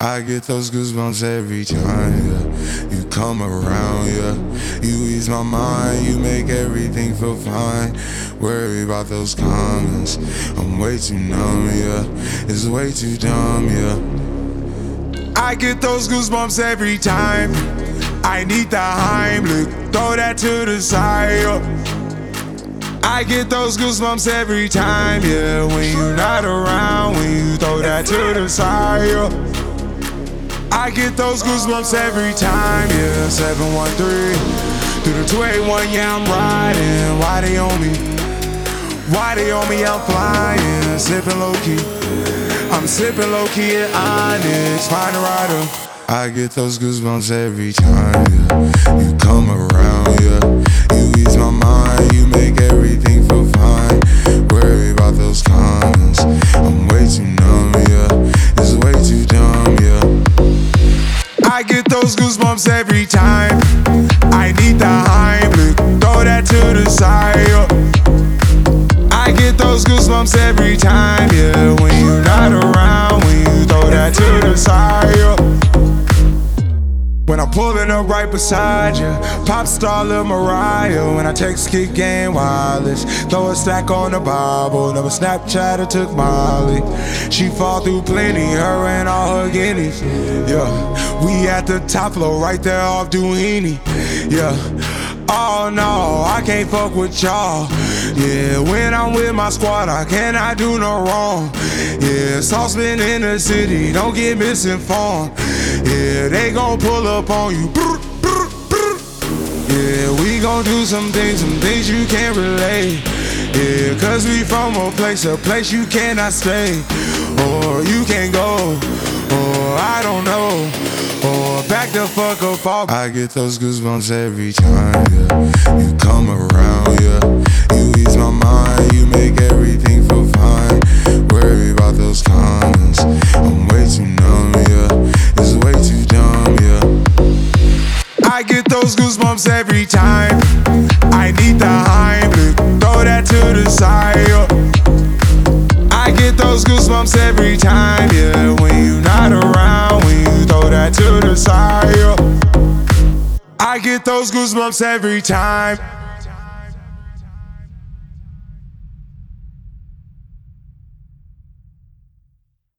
I get those goosebumps every time, yeah. You come around, yeah. You ease my mind, you make everything feel fine. Worry about those comments, I'm way too numb, yeah. It's way too dumb, yeah. I get those goosebumps every time. I need the Heimlich, throw that to the side, yeah. I get those goosebumps every time, yeah. When you're not around, when you throw that to the side, yeah. I get those goosebumps every time, yeah. 713 through the 281, yeah, I'm riding. Why they on me? Why they on me? I'm flying, sipping low key. I'm sipping low key at Onyx, find a rider. I get those goosebumps every time, yeah. You come around, yeah. You ease my mind, you make everything feel fine. Worry about those comments, I'm way too numb, yeah. It's way too dumb, yeah. I get those goosebumps every time. I need the Heimlich, throw that to the side, yeah. I get those goosebumps every time, yeah. When you're not around, when you throw that to the side, yeah. When I'm pulling up right beside you, pop star Lil Mariah. When I text Kick Game Wireless, throw a stack on the Bible. Never Snapchat or took Molly. She fall through plenty, her and all her guineas. Yeah, we at the top floor, right there off Duini. Yeah, oh no, I can't fuck with y'all. Yeah, when I'm with my squad, I cannot do no wrong. Yeah, saucepan in the city, don't get misinformed. Yeah, they gon' pull up on you. Yeah, we gon' do some things you can't relate. Yeah, cause we from a place you cannot stay. Or you can't go, or I don't know. Or back the fuck up off. I get those goosebumps every time, yeah. You come around, yeah. You ease my mind, you make everything feel fine. Worry about those comments, I'm way too numb, yeah. It's way too dumb, yeah. I get those goosebumps every time. I need the Heimlich, throw that to the side, yeah. I get those goosebumps every time, yeah. When you're not around, when you throw that to the side, yeah. I get those goosebumps every time.